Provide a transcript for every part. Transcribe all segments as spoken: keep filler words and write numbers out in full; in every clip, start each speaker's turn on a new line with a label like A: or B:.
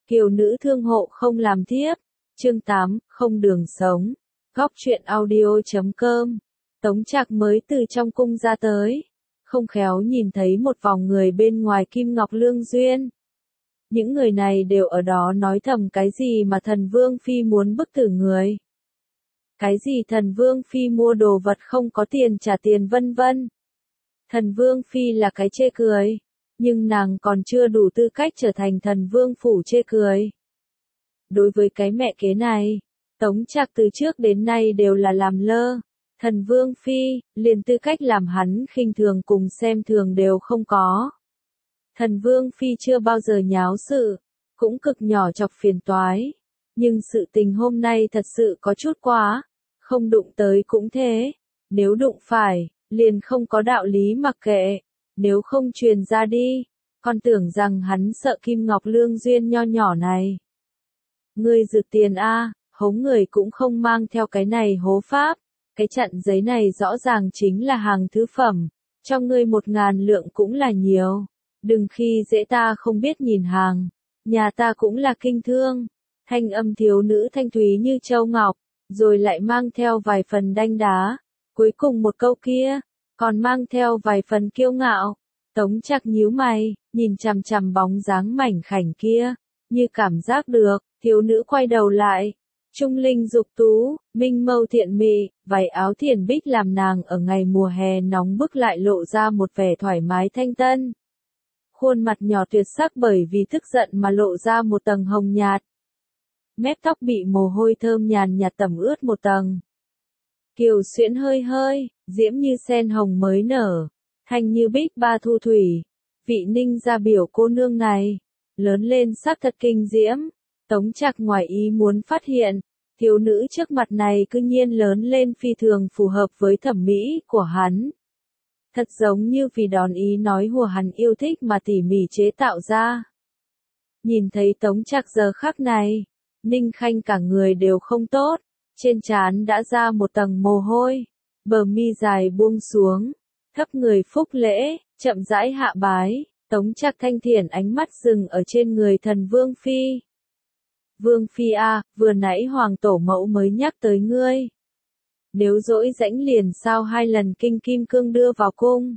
A: Kiều nữ thương hộ không làm thiếp. Chương tám, không đường sống. Góc truyện audio chấm com. Tống Trạc mới từ trong cung ra tới, không khéo nhìn thấy một vòng người bên ngoài Kim Ngọc Lương Duyên. Những người này đều ở đó nói thầm cái gì mà thần Vương Phi muốn bức tử người. Cái gì thần Vương Phi mua đồ vật không có tiền trả tiền vân vân. Thần Vương Phi là cái chê cười, nhưng nàng còn chưa đủ tư cách trở thành thần Vương phủ chê cười. Đối với cái mẹ kế này, Tống Trạc từ trước đến nay đều là làm lơ. Thần Vương Phi, liền tư cách làm hắn khinh thường cùng xem thường đều không có. Thần Vương Phi chưa bao giờ nháo sự, cũng cực nhỏ chọc phiền toái. Nhưng sự tình hôm nay thật sự có chút quá, không đụng tới cũng thế. Nếu đụng phải, liền không có đạo lý mặc kệ. Nếu không truyền ra đi, con tưởng rằng hắn sợ Kim Ngọc Lương Duyên nho nhỏ này. Ngươi rực tiền a, hống người cũng không mang theo cái này hố pháp. Cái chặn giấy này rõ ràng chính là hàng thứ phẩm, cho ngươi một ngàn lượng cũng là nhiều. Đừng khi dễ ta không biết nhìn hàng, nhà ta cũng là kinh thương. Thanh âm thiếu nữ thanh thúy như châu ngọc, rồi lại mang theo vài phần đanh đá. Cuối cùng một câu kia, còn mang theo vài phần kiêu ngạo. Tống Trạc nhíu mày, nhìn chằm chằm bóng dáng mảnh khảnh kia, như cảm giác được, thiếu nữ quay đầu lại. Trung linh dục tú, minh mâu thiện mị, váy áo thiền bích làm nàng ở ngày mùa hè nóng bức lại lộ ra một vẻ thoải mái thanh tân. Khuôn mặt nhỏ tuyệt sắc bởi vì tức giận mà lộ ra một tầng hồng nhạt. Mép tóc bị mồ hôi thơm nhàn nhạt tẩm ướt một tầng. Kiều xuyễn hơi hơi, diễm như sen hồng mới nở, thanh như bích ba thu thủy. Vị Ninh gia biểu cô nương này, lớn lên sắc thật kinh diễm. Tống Trạc ngoài ý muốn phát hiện, thiếu nữ trước mặt này cư nhiên lớn lên phi thường phù hợp với thẩm mỹ của hắn. Thật giống như vì đón ý nói hùa hắn yêu thích mà tỉ mỉ chế tạo ra. Nhìn thấy Tống Trạc giờ khắc này, Ninh Khanh cả người đều không tốt, trên trán đã ra một tầng mồ hôi, bờ mi dài buông xuống, thấp người phúc lễ, chậm rãi hạ bái. Tống Trạc thanh thiện ánh mắt dừng ở trên người thần Vương Phi. Vương Phi a, vừa nãy hoàng tổ mẫu mới nhắc tới ngươi. Nếu dỗi rãnh liền sao hai lần kinh kim cương đưa vào cung.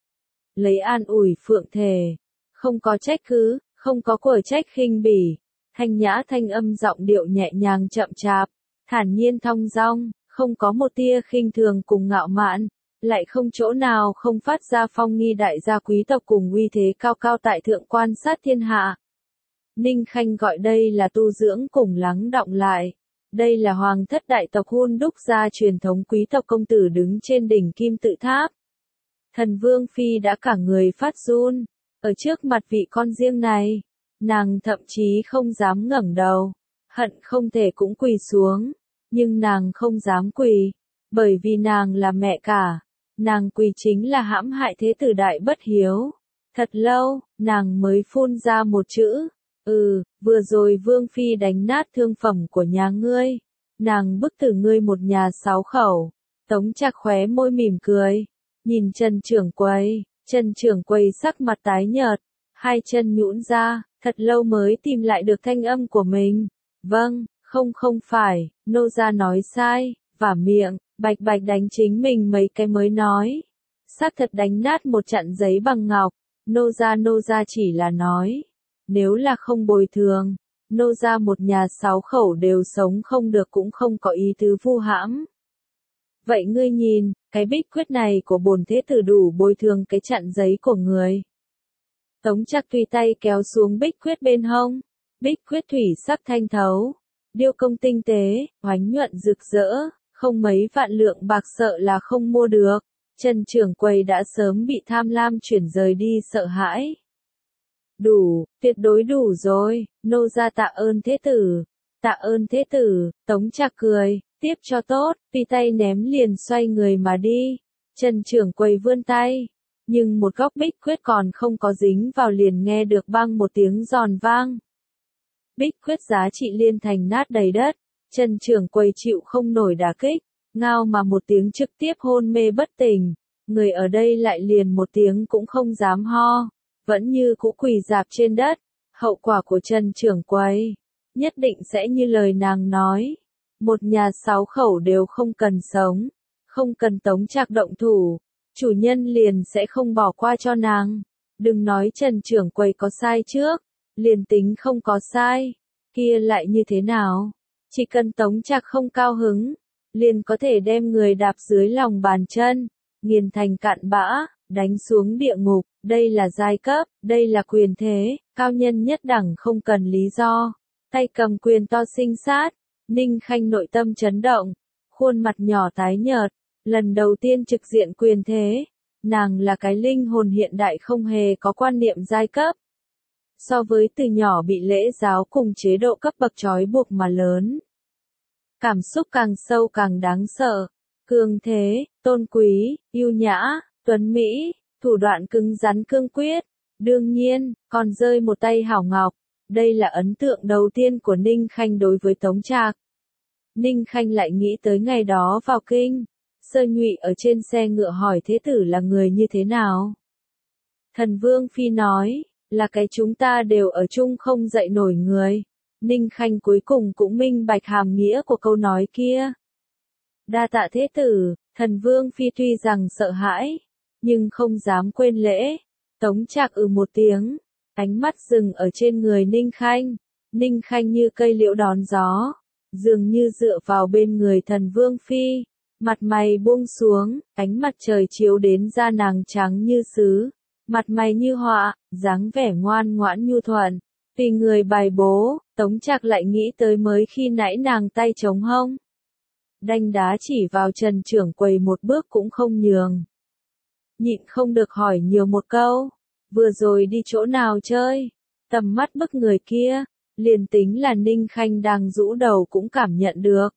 A: Lấy an ủi phượng thề, không có trách cứ, không có quở trách khinh bỉ. Thanh nhã thanh âm giọng điệu nhẹ nhàng chậm chạp, thản nhiên thong dong, không có một tia khinh thường cùng ngạo mạn, lại không chỗ nào không phát ra phong nghi đại gia quý tộc cùng uy thế cao cao tại thượng quan sát thiên hạ. Ninh Khanh gọi đây là tu dưỡng cùng lắng đọng lại. Đây là hoàng thất đại tộc Hun Đúc gia truyền thống quý tộc công tử đứng trên đỉnh kim tự tháp. Thần Vương Phi đã cả người phát run, ở trước mặt vị con riêng này, nàng thậm chí không dám ngẩng đầu, hận không thể cũng quỳ xuống, nhưng nàng không dám quỳ, bởi vì nàng là mẹ cả, nàng quỳ chính là hãm hại thế tử đại bất hiếu. Thật lâu, nàng mới phun ra một chữ. Ừ, vừa rồi Vương Phi đánh nát thương phẩm của nhà ngươi. Nàng bức tử ngươi một nhà sáu khẩu. Tống Trạc khóe môi mỉm cười. Nhìn Trần trưởng quầy, Trần trưởng quầy sắc mặt tái nhợt, hai chân nhũn ra, thật lâu mới tìm lại được thanh âm của mình. Vâng, không không phải, nô gia nói sai, vả miệng, bạch bạch đánh chính mình mấy cái mới nói. Xác thật đánh nát một chặn giấy bằng ngọc, nô gia nô gia chỉ là nói. Nếu là không bồi thường, nô ra một nhà sáu khẩu đều sống không được cũng không có ý tứ vu hãm. Vậy ngươi nhìn, cái bích quyết này của bổn thế tử đủ bồi thường cái chặn giấy của người. Tống Trạc tùy tay kéo xuống bích quyết bên hông, bích quyết thủy sắc thanh thấu, điêu công tinh tế, oánh nhuận rực rỡ, không mấy vạn lượng bạc sợ là không mua được. Trần trưởng quầy đã sớm bị tham lam chuyển rời đi sợ hãi. Đủ, tuyệt đối đủ rồi, nô gia tạ ơn thế tử, tạ ơn thế tử. Tống Trạc cười, tiếp cho tốt, tùy tay ném liền xoay người mà đi. Trần trưởng quầy vươn tay, nhưng một góc bích quyết còn không có dính vào liền nghe được băng một tiếng giòn vang. Bích quyết giá trị liên thành nát đầy đất, Trần trưởng quầy chịu không nổi đả kích, ngao mà một tiếng trực tiếp hôn mê bất tỉnh, người ở đây lại liền một tiếng cũng không dám ho. Vẫn như cũ quỳ dạp trên đất, Hậu quả của Trần trưởng quầy, nhất định sẽ như lời nàng nói. Một nhà sáu khẩu đều không cần sống, không cần Tống Trạc động thủ, chủ nhân liền sẽ không bỏ qua cho nàng. Đừng nói Trần trưởng quầy có sai trước, liền tính không có sai, kia lại như thế nào? Chỉ cần Tống Trạc không cao hứng, liền có thể đem người đạp dưới lòng bàn chân, nghiền thành cạn bã, đánh xuống địa ngục. Đây là giai cấp, đây là quyền thế, cao nhân nhất đẳng không cần lý do. Tay cầm quyền to sinh sát, Ninh Khanh nội tâm chấn động, khuôn mặt nhỏ tái nhợt, lần đầu tiên trực diện quyền thế. Nàng là cái linh hồn hiện đại không hề có quan niệm giai cấp. So với từ nhỏ bị lễ giáo cùng chế độ cấp bậc trói buộc mà lớn. Cảm xúc càng sâu càng đáng sợ, cường thế, tôn quý, yêu nhã, tuấn mỹ, thủ đoạn cứng rắn cương quyết, đương nhiên, còn rơi một tay hảo ngọc. Đây là ấn tượng đầu tiên của Ninh Khanh đối với Tống Trạc. Ninh Khanh lại nghĩ tới ngày đó vào kinh, Sơ Nhụy ở trên xe ngựa hỏi thế tử là người như thế nào. Thần Vương Phi nói, là cái chúng ta đều ở chung không dậy nổi người. Ninh Khanh cuối cùng cũng minh bạch hàm nghĩa của câu nói kia. Đa tạ thế tử, Thần Vương Phi tuy rằng sợ hãi, nhưng không dám quên lễ. Tống Trạc ừ một tiếng, ánh mắt dừng ở trên người Ninh Khanh. Ninh Khanh như cây liễu đón gió, dường như dựa vào bên người Thần Vương Phi, mặt mày buông xuống, ánh mặt trời chiếu đến da nàng trắng như sứ, mặt mày như họa, dáng vẻ ngoan ngoãn nhu thuận. Tùy người bài bố, Tống Trạc lại nghĩ tới mới khi nãy nàng tay trống hông. Đanh đá chỉ vào Trần trưởng quầy một bước cũng không nhường. Nhịn không được hỏi nhiều một câu, vừa rồi đi chỗ nào chơi, tầm mắt bức người kia, liền tính là Ninh Khanh đang rũ đầu cũng cảm nhận được.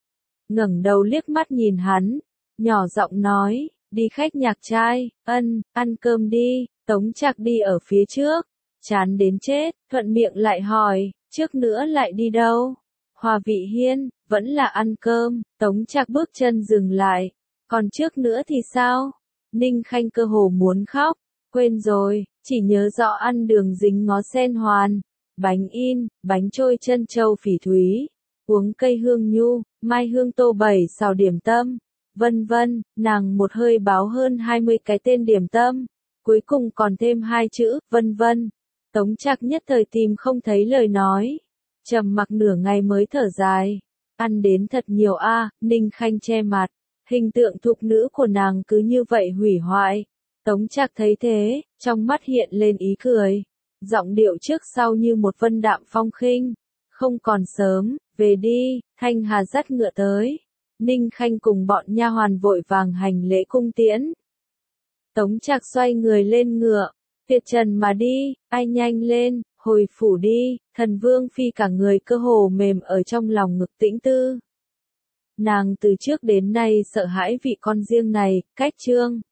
A: Ngẩng đầu liếc mắt nhìn hắn, nhỏ giọng nói, đi khách nhạc trai, ân, ăn cơm đi. Tống Trạc đi ở phía trước, chán đến chết, thuận miệng lại hỏi, trước nữa lại đi đâu? Hòa Vị Hiên, vẫn là ăn cơm. Tống Trạc bước chân dừng lại, còn trước nữa thì sao? Ninh Khanh cơ hồ muốn khóc, quên rồi, chỉ nhớ rõ ăn đường dính ngó sen hoàn, bánh in, bánh trôi chân châu phỉ thúy, uống cây hương nhu, mai hương tô bảy xào điểm tâm, vân vân. Nàng một hơi báo hơn hai mươi cái tên điểm tâm, cuối cùng còn thêm hai chữ, vân vân. Tống Trạc nhất thời tìm không thấy lời nói, trầm mặc nửa ngày mới thở dài, ăn đến thật nhiều a. Ninh Khanh che mặt, hình tượng thục nữ của nàng cứ như vậy hủy hoại. Tống Trạc thấy thế, trong mắt hiện lên ý cười, giọng điệu trước sau như một vân đạm phong khinh, không còn sớm, về đi. Thanh Hà dắt ngựa tới, Ninh Khanh cùng bọn nha hoàn vội vàng hành lễ cung tiễn. Tống Trạc xoay người lên ngựa, tuyệt trần mà đi, ai nhanh lên, hồi phủ đi. Thần Vương Phi cả người cơ hồ mềm ở trong lòng ngực tĩnh tư. Nàng từ trước đến nay sợ hãi vị con riêng này, cách trương.